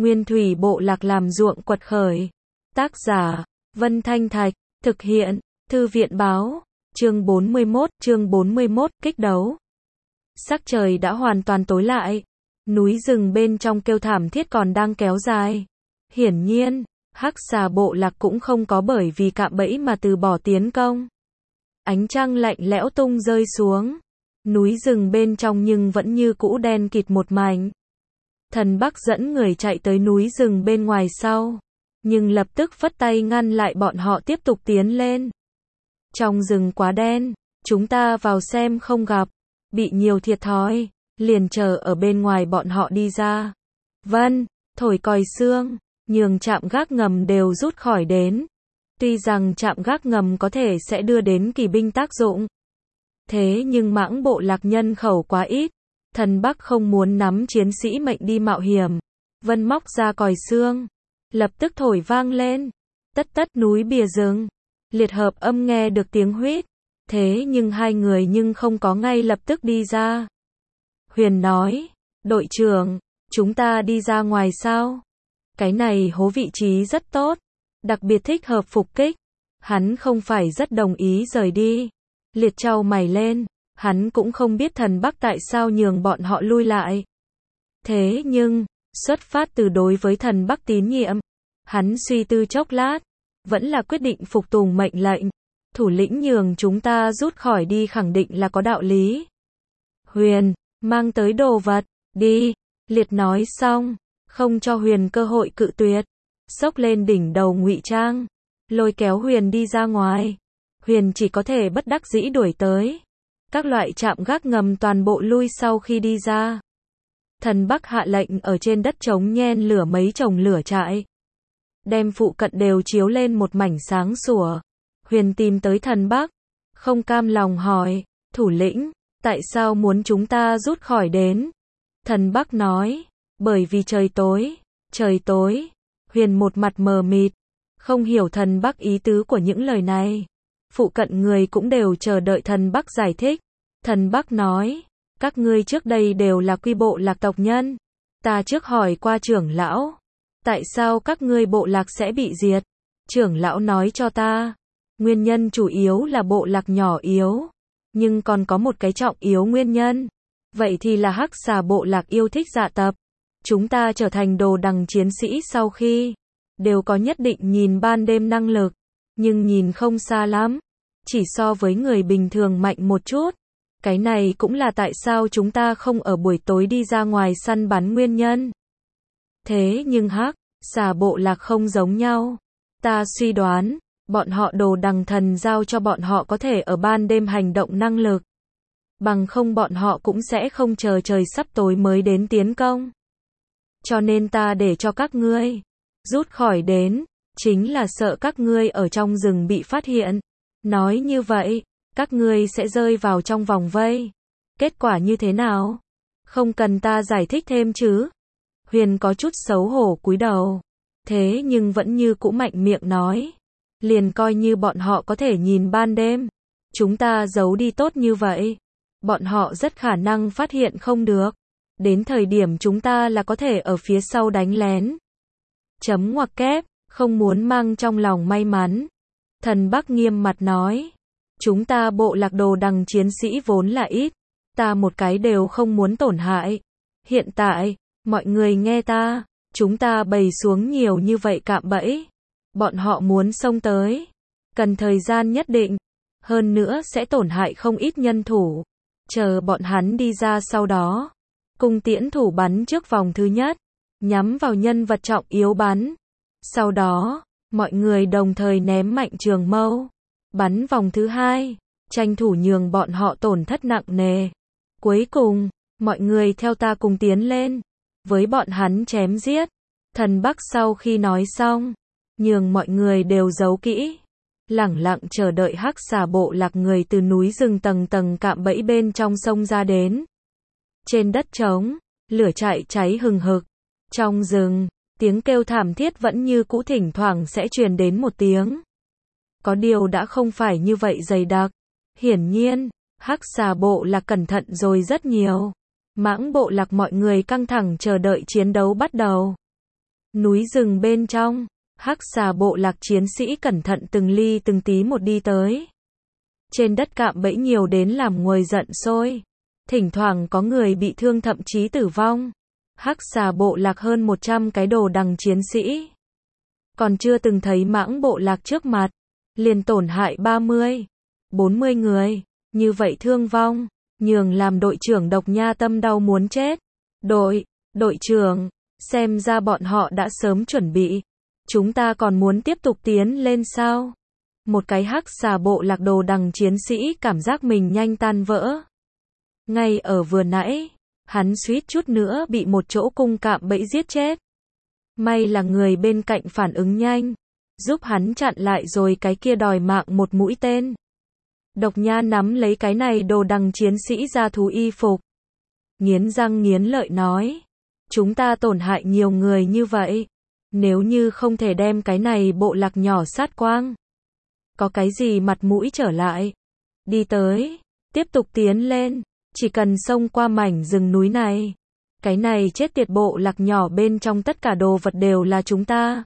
Nguyên thủy bộ lạc làm ruộng quật khởi. Tác giả, Vân Thanh Thạch, thực hiện, Thư viện báo, chương 41, kích đấu. Sắc trời đã hoàn toàn tối lại, núi rừng bên trong kêu thảm thiết còn đang kéo dài. Hiển nhiên, Hắc Xà bộ lạc cũng không có bởi vì cạm bẫy mà từ bỏ tiến công. Ánh trăng lạnh lẽo tung rơi xuống, núi rừng bên trong nhưng vẫn như cũ đen kịt một mảnh. Thần Bắc dẫn người chạy tới núi rừng bên ngoài sau, nhưng lập tức phất tay ngăn lại bọn họ tiếp tục tiến lên. Trong rừng quá đen, chúng ta vào xem không gặp, bị nhiều thiệt thòi, liền chờ ở bên ngoài bọn họ đi ra. Vân, thổi còi xương, nhường trạm gác ngầm đều rút khỏi đến. Tuy rằng trạm gác ngầm có thể sẽ đưa đến kỳ binh tác dụng, thế nhưng Mãng bộ lạc nhân khẩu quá ít, Thần Bắc không muốn nắm chiến sĩ mệnh đi mạo hiểm. Vân móc ra còi xương, lập tức thổi vang lên. Tất tất núi bìa rừng, liệt hợp âm nghe được tiếng huýt, thế nhưng hai người nhưng không có ngay lập tức đi ra. Huyền nói, đội trưởng, chúng ta đi ra ngoài sao? Cái này hố vị trí rất tốt, đặc biệt thích hợp phục kích. Hắn không phải rất đồng ý rời đi. Liệt chau mày lên, hắn cũng không biết Thần Bắc tại sao nhường bọn họ lui lại. Thế nhưng, xuất phát từ đối với Thần Bắc tín nhiệm, hắn suy tư chốc lát, vẫn là quyết định phục tùng mệnh lệnh. Thủ lĩnh nhường chúng ta rút khỏi đi khẳng định là có đạo lý. Huyền, mang tới đồ vật, đi. Liệt nói xong, không cho Huyền cơ hội cự tuyệt. Xốc lên đỉnh đầu ngụy trang, lôi kéo Huyền đi ra ngoài. Huyền chỉ có thể bất đắc dĩ đuổi tới. Các loại trạm gác ngầm toàn bộ lui sau khi đi ra. Thần Bắc hạ lệnh ở trên đất trống nhen lửa mấy chồng lửa trại, đem phụ cận đều chiếu lên một mảnh sáng sủa. Huyền tìm tới Thần Bắc, không cam lòng hỏi, thủ lĩnh, tại sao muốn chúng ta rút khỏi đến? Thần Bắc nói, bởi vì trời tối. Trời tối. Huyền một mặt mờ mịt, không hiểu Thần Bắc ý tứ của những lời này. Phụ cận người cũng đều chờ đợi Thần Bắc giải thích. Thần Bắc nói, các ngươi trước đây đều là quy bộ lạc tộc nhân. Ta trước hỏi qua trưởng lão, tại sao các ngươi bộ lạc sẽ bị diệt? Trưởng lão nói cho ta, nguyên nhân chủ yếu là bộ lạc nhỏ yếu, nhưng còn có một cái trọng yếu nguyên nhân. Vậy thì là Hắc Xà bộ lạc yêu thích dạ tập. Chúng ta trở thành đồ đằng chiến sĩ sau khi, đều có nhất định nhìn ban đêm năng lực, nhưng nhìn không xa lắm, chỉ so với người bình thường mạnh một chút. Cái này cũng là tại sao chúng ta không ở buổi tối đi ra ngoài săn bắn nguyên nhân. Thế nhưng Hắc Xà bộ lạc không giống nhau. Ta suy đoán, bọn họ đồ đằng thần giao cho bọn họ có thể ở ban đêm hành động năng lực. Bằng không bọn họ cũng sẽ không chờ trời sắp tối mới đến tiến công. Cho nên ta để cho các ngươi rút khỏi đến, chính là sợ các ngươi ở trong rừng bị phát hiện. Nói như vậy, các ngươi sẽ rơi vào trong vòng vây. Kết quả như thế nào? Không cần ta giải thích thêm chứ? Huyền có chút xấu hổ cúi đầu. Thế nhưng vẫn như cũ mạnh miệng nói. Liền coi như bọn họ có thể nhìn ban đêm. Chúng ta giấu đi tốt như vậy. Bọn họ rất khả năng phát hiện không được. Đến thời điểm chúng ta là có thể ở phía sau đánh lén. Chấm ngoặc kép, không muốn mang trong lòng may mắn. Thần Bắc nghiêm mặt nói. Chúng ta bộ lạc đồ đằng chiến sĩ vốn là ít. Ta một cái đều không muốn tổn hại. Hiện tại, mọi người nghe ta. Chúng ta bày xuống nhiều như vậy cạm bẫy. Bọn họ muốn xông tới. Cần thời gian nhất định. Hơn nữa sẽ tổn hại không ít nhân thủ. Chờ bọn hắn đi ra sau đó. Cung tiễn thủ bắn trước vòng thứ nhất. Nhắm vào nhân vật trọng yếu bắn. Sau đó, mọi người đồng thời ném mạnh trường mâu. Bắn vòng thứ hai. Tranh thủ nhường bọn họ tổn thất nặng nề. Cuối cùng, mọi người theo ta cùng tiến lên. Với bọn hắn chém giết. Thần Bắc sau khi nói xong, nhường mọi người đều giấu kỹ. Lẳng lặng chờ đợi Hắc Xà bộ lạc người từ núi rừng tầng tầng cạm bẫy bên trong sông ra đến. Trên đất trống, lửa trại cháy hừng hực. Trong rừng, tiếng kêu thảm thiết vẫn như cũ thỉnh thoảng sẽ truyền đến một tiếng. Có điều đã không phải như vậy dày đặc. Hiển nhiên, Hắc Xà bộ lạc cẩn thận rồi rất nhiều. Mãng bộ lạc mọi người căng thẳng chờ đợi chiến đấu bắt đầu. Núi rừng bên trong, hắc xà bộ lạc chiến sĩ cẩn thận từng ly từng tí một đi tới. Trên đất cạm bẫy nhiều đến làm nguội giận sôi. Thỉnh thoảng có người bị thương thậm chí tử vong. Hắc xà bộ lạc hơn 100 cái đồ đằng chiến sĩ. Còn chưa từng thấy mãng bộ lạc trước mặt. Liền tổn hại 30, 40 người. Như vậy thương vong, nhường làm đội trưởng Độc Nha tâm đau muốn chết. Đội trưởng, xem ra bọn họ đã sớm chuẩn bị. Chúng ta còn muốn tiếp tục tiến lên sao? Một cái hắc xà bộ lạc đồ đằng chiến sĩ cảm giác mình nhanh tan vỡ. Ngay ở vừa nãy, hắn suýt chút nữa bị một chỗ cung cạm bẫy giết chết. May là người bên cạnh phản ứng nhanh, giúp hắn chặn lại rồi cái kia đòi mạng một mũi tên. Độc Nha nắm lấy cái này đồ đằng chiến sĩ ra thú y phục. Nghiến răng nghiến lợi nói. Chúng ta tổn hại nhiều người như vậy. Nếu như không thể đem cái này bộ lạc nhỏ sát quang. Có cái gì mặt mũi trở lại. Đi tới. Tiếp tục tiến lên. Chỉ cần xông qua mảnh rừng núi này. Cái này chết tiệt bộ lạc nhỏ bên trong tất cả đồ vật đều là chúng ta.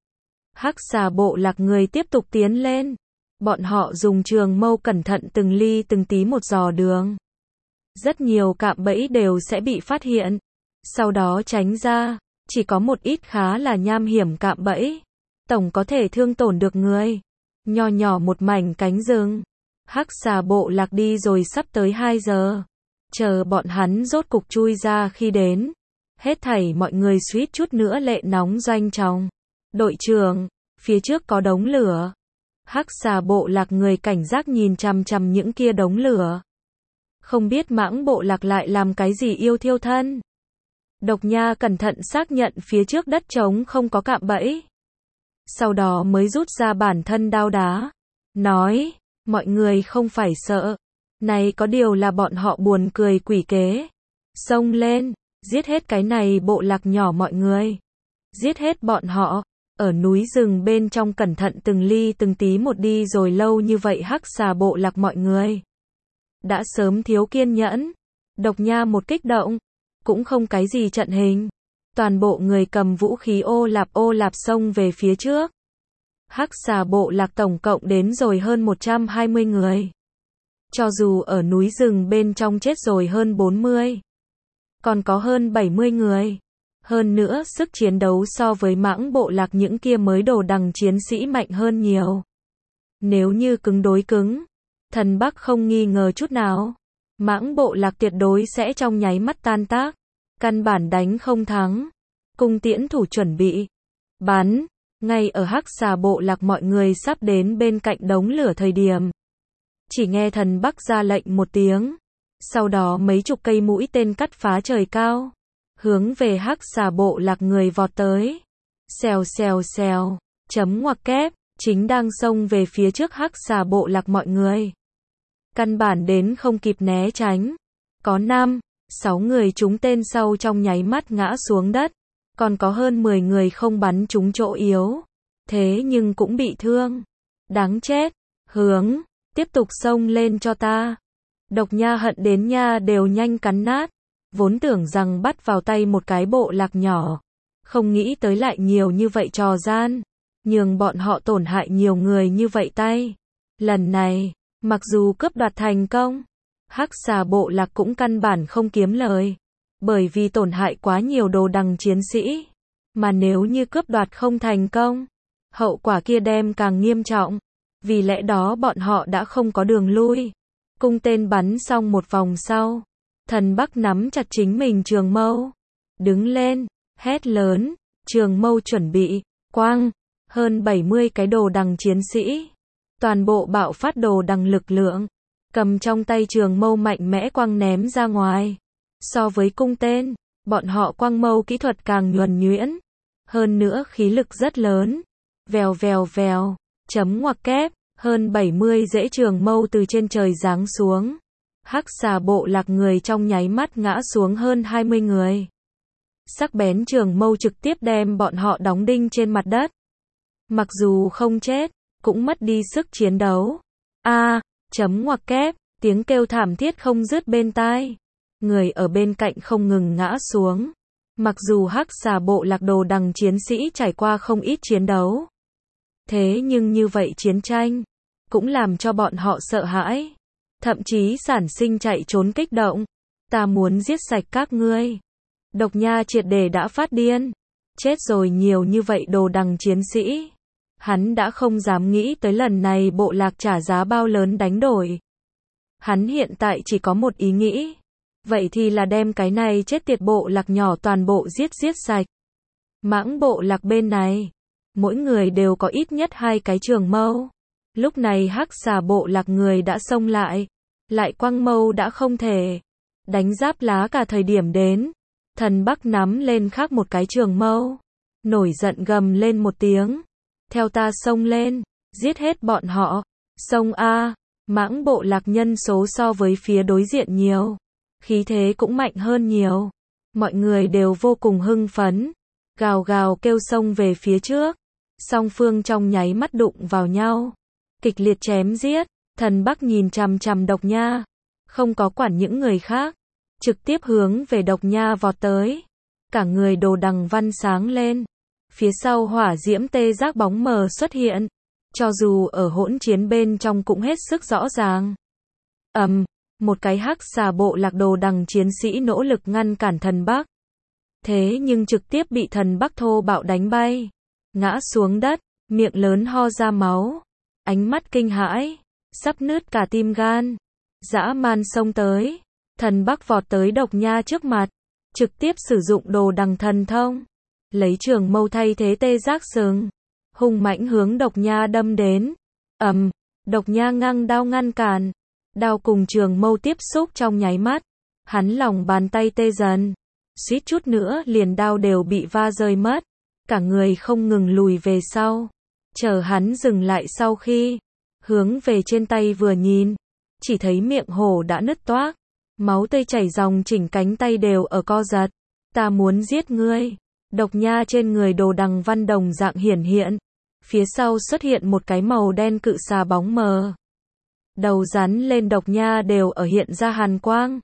Hắc xà bộ lạc người tiếp tục tiến lên. Bọn họ dùng trường mâu cẩn thận từng ly từng tí một dò đường. Rất nhiều cạm bẫy đều sẽ bị phát hiện. Sau đó tránh ra. Chỉ có một ít khá là nham hiểm cạm bẫy. Tổng có thể thương tổn được người. Nho nhỏ một mảnh cánh rừng. Hắc xà bộ lạc đi rồi sắp tới 2 giờ. Chờ bọn hắn rốt cục chui ra khi đến. Hết thảy mọi người suýt chút nữa lệ nóng doanh trọng. Đội trưởng, phía trước có đống lửa. Hắc xà bộ lạc người cảnh giác nhìn chằm chằm những kia đống lửa. Không biết mãng bộ lạc lại làm cái gì yêu thiêu thân. Độc Nha cẩn thận xác nhận phía trước đất trống không có cạm bẫy. Sau đó mới rút ra bản thân đao đá. Nói, mọi người không phải sợ. Này có điều là bọn họ buồn cười quỷ kế. Xông lên, giết hết cái này bộ lạc nhỏ mọi người. Giết hết bọn họ. Ở núi rừng bên trong cẩn thận từng ly từng tí một đi rồi lâu như vậy hắc xà bộ lạc mọi người. Đã sớm thiếu kiên nhẫn. Độc Nha một kích động. Cũng không cái gì trận hình. Toàn bộ người cầm vũ khí ô lạp xông về phía trước. Hắc xà bộ lạc tổng cộng đến rồi hơn 120 người. Cho dù ở núi rừng bên trong chết rồi hơn 40. Còn có hơn 70 người. Hơn nữa sức chiến đấu so với mãng bộ lạc những kia mới đồ đằng chiến sĩ mạnh hơn nhiều. Nếu như cứng đối cứng, Thần Bắc không nghi ngờ chút nào. Mãng bộ lạc tuyệt đối sẽ trong nháy mắt tan tác. Căn bản đánh không thắng. Cung tiễn thủ chuẩn bị. Bắn. Ngay ở hắc xà bộ lạc mọi người sắp đến bên cạnh đống lửa thời điểm. Chỉ nghe Thần Bắc ra lệnh một tiếng. Sau đó mấy chục cây mũi tên cắt phá trời cao. Hướng về hắc xà bộ lạc người vọt tới. Xèo xèo xèo. Chấm ngoặc kép. Chính đang xông về phía trước hắc xà bộ lạc mọi người. Căn bản đến không kịp né tránh. Có 5, 6 người trúng tên sau trong nháy mắt ngã xuống đất. Còn có hơn 10 người không bắn trúng chỗ yếu. Thế nhưng cũng bị thương. Đáng chết. Hướng. Tiếp tục xông lên cho ta. Độc Nha hận đến nha đều nhanh cắn nát. Vốn tưởng rằng bắt vào tay một cái bộ lạc nhỏ. Không nghĩ tới lại nhiều như vậy trò gian. Nhường bọn họ tổn hại nhiều người như vậy tay. Lần này, mặc dù cướp đoạt thành công, hắc xà bộ lạc cũng căn bản không kiếm lời. Bởi vì tổn hại quá nhiều đồ đằng chiến sĩ. Mà nếu như cướp đoạt không thành công, hậu quả kia đem càng nghiêm trọng. Vì lẽ đó bọn họ đã không có đường lui. Cung tên bắn xong một vòng sau. Thần Bắc nắm chặt chính mình trường mâu. Đứng lên, hét lớn, trường mâu chuẩn bị, quang. Hơn 70 cái đồ đằng chiến sĩ. Toàn bộ bạo phát đồ đằng lực lượng. Cầm trong tay trường mâu mạnh mẽ quăng ném ra ngoài. So với cung tên, bọn họ quăng mâu kỹ thuật càng nhuần nhuyễn. Hơn nữa khí lực rất lớn. Vèo vèo vèo. Chấm ngoặc kép. Hơn 70 rễ trường mâu từ trên trời giáng xuống. Hắc xà bộ lạc người trong nháy mắt ngã xuống hơn 20 người. Sắc bén trường mâu trực tiếp đem bọn họ đóng đinh trên mặt đất. Mặc dù không chết, cũng mất đi sức chiến đấu. Chấm ngoặc kép, tiếng kêu thảm thiết không dứt bên tai. Người ở bên cạnh không ngừng ngã xuống. Mặc dù Hắc Xà bộ lạc Đồ Đằng chiến sĩ trải qua không ít chiến đấu. Thế nhưng như vậy chiến tranh, cũng làm cho bọn họ sợ hãi. Thậm chí sản sinh chạy trốn kích động. Ta muốn giết sạch các ngươi. Độc Nha triệt để đã phát điên. Chết rồi nhiều như vậy Đồ Đằng chiến sĩ. Hắn đã không dám nghĩ tới lần này bộ lạc trả giá bao lớn đánh đổi. Hắn hiện tại chỉ có một ý nghĩ. Vậy thì là đem cái này chết tiệt bộ lạc nhỏ toàn bộ giết sạch. Mãng bộ lạc bên này, mỗi người đều có ít nhất 2 cái trường mâu. Lúc này Hắc Xà bộ lạc người đã xông lại quăng mâu đã không thể. Đánh giáp lá cả thời điểm đến. Thần Bắc nắm lên khác một cái trường mâu. Nổi giận gầm lên một tiếng. Theo ta xông lên, giết hết bọn họ. Xông a, mãng bộ lạc nhân số so với phía đối diện nhiều. Khí thế cũng mạnh hơn nhiều. Mọi người đều vô cùng hưng phấn. Gào gào kêu xông về phía trước. Song phương trong nháy mắt đụng vào nhau. Kịch liệt chém giết. Thần Bắc nhìn chằm chằm Độc Nha. Không có quản những người khác. Trực tiếp hướng về Độc Nha vọt tới. Cả người Đồ Đằng văn sáng lên. Phía sau hỏa diễm tê giác bóng mờ xuất hiện. Cho dù ở hỗn chiến bên trong cũng hết sức rõ ràng. Một cái Hắc Xà bộ lạc Đồ Đằng chiến sĩ nỗ lực ngăn cản Thần Bắc. Thế nhưng trực tiếp bị Thần Bắc thô bạo đánh bay. Ngã xuống đất, miệng lớn ho ra máu. Ánh mắt kinh hãi, sắp nứt cả tim gan. Dã man xông tới. Thần Bắc vọt tới Độc Nha trước mặt. Trực tiếp sử dụng Đồ Đằng thần thông. Lấy trường mâu thay thế tê giác sừng. Hung mãnh hướng Độc Nha đâm đến. Độc Nha ngang đao ngăn cản. Đao cùng trường mâu tiếp xúc trong nháy mắt. Hắn lòng bàn tay tê dần. Suýt chút nữa liền đao đều bị va rơi mất. Cả người không ngừng lùi về sau. Chờ hắn dừng lại sau khi hướng về trên tay vừa nhìn. Chỉ thấy miệng hổ đã nứt toác. Máu tươi chảy ròng chỉnh cánh tay đều ở co giật. Ta muốn giết ngươi. Độc Nha trên người Đồ Đằng văn đồng dạng hiển hiện. Phía sau xuất hiện một cái màu đen cự xà bóng mờ. Đầu rắn lên Độc Nha đều ở hiện ra hàn quang.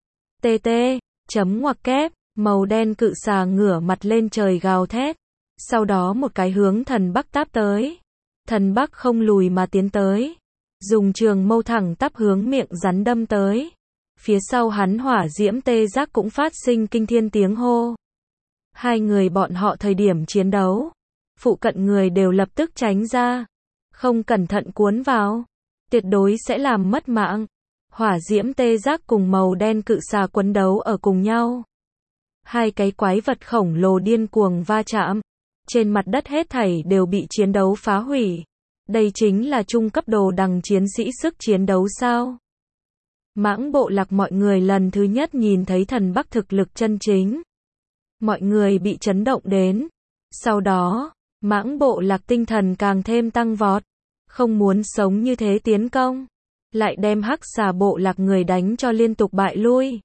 Chấm ngoặc kép, màu đen cự xà ngửa mặt lên trời gào thét. Sau đó một cái hướng Thần Bắc táp tới. Thần Bắc không lùi mà tiến tới. Dùng trường mâu thẳng tắp hướng miệng rắn đâm tới. Phía sau hắn hỏa diễm tê giác cũng phát sinh kinh thiên tiếng hô. Hai người bọn họ thời điểm chiến đấu. Phụ cận người đều lập tức tránh ra. Không cẩn thận cuốn vào. Tuyệt đối sẽ làm mất mạng. Hỏa diễm tê giác cùng màu đen cự xà quấn đấu ở cùng nhau. Hai cái quái vật khổng lồ điên cuồng va chạm. Trên mặt đất hết thảy đều bị chiến đấu phá hủy. Đây chính là trung cấp Đồ Đằng chiến sĩ sức chiến đấu sao? Mãng bộ lạc mọi người lần thứ nhất nhìn thấy Thần Bắc thực lực chân chính. Mọi người bị chấn động đến. Sau đó, mãng bộ lạc tinh thần càng thêm tăng vọt. Không muốn sống như thế tiến công. Lại đem Hắc Xà bộ lạc người đánh cho liên tục bại lui.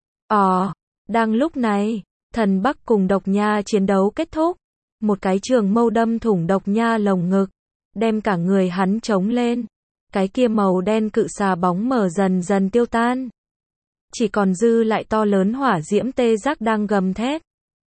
Đang lúc này, Thần Bắc cùng Độc Nha chiến đấu kết thúc. Một cái trường mâu đâm thủng Độc Nha lồng ngực. Đem cả người hắn chống lên. Cái kia màu đen cự xà bóng mờ dần dần tiêu tan. Chỉ còn dư lại to lớn hỏa diễm tê giác đang gầm thét.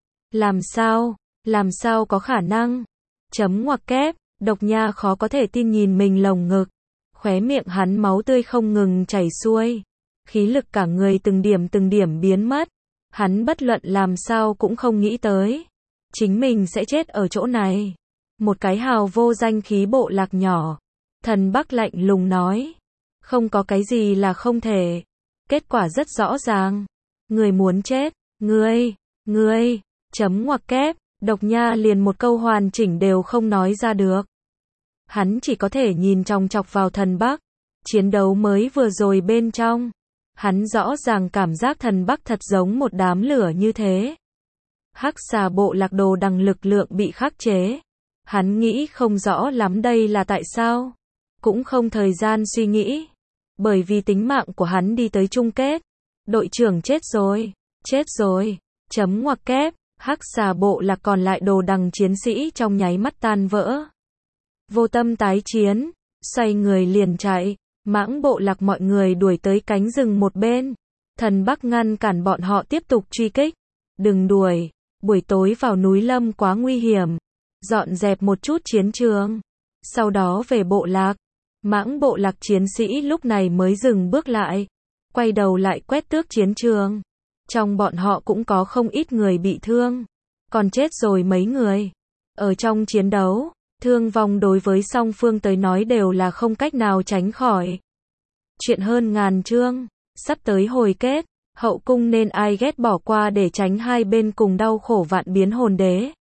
Làm sao có khả năng? Chấm ngoặc kép, Độc Nha khó có thể tin nhìn mình lồng ngực. Khóe miệng hắn máu tươi không ngừng chảy xuôi. Khí lực cả người từng điểm biến mất. Hắn bất luận làm sao cũng không nghĩ tới. Chính mình sẽ chết ở chỗ này. Một cái hào vô danh khí bộ lạc nhỏ. Thần Bắc lạnh lùng nói. Không có cái gì là không thể. Kết quả rất rõ ràng. Người muốn chết. Ngươi. Chấm ngoặc kép. Độc Nha liền một câu hoàn chỉnh đều không nói ra được. Hắn chỉ có thể nhìn chòng chọc vào Thần Bắc. Chiến đấu mới vừa rồi bên trong. Hắn rõ ràng cảm giác Thần Bắc thật giống một đám lửa như thế. Hắc Xà bộ lạc Đồ Đằng lực lượng bị khắc chế. Hắn nghĩ không rõ lắm đây là tại sao. Cũng không thời gian suy nghĩ. Bởi vì tính mạng của hắn đi tới chung kết. Đội trưởng chết rồi. Chấm ngoặc kép. Hắc Xà bộ lạc còn lại Đồ Đằng chiến sĩ trong nháy mắt tan vỡ. Vô tâm tái chiến. Xoay người liền chạy. Mãng bộ lạc mọi người đuổi tới cánh rừng một bên. Thần Bắc ngăn cản bọn họ tiếp tục truy kích. Đừng đuổi. Buổi tối vào núi Lâm quá nguy hiểm, dọn dẹp một chút chiến trường, sau đó về bộ lạc. Mãng bộ lạc chiến sĩ lúc này mới dừng bước lại, quay đầu lại quét tước chiến trường. Trong bọn họ cũng có không ít người bị thương, còn chết rồi mấy người. Ở trong chiến đấu, thương vong đối với song phương tới nói đều là không cách nào tránh khỏi. Chuyện hơn ngàn chương, sắp tới hồi kết, hậu cung nên ai ghét bỏ qua để tránh hai bên cùng đau khổ vạn biến hồn đế.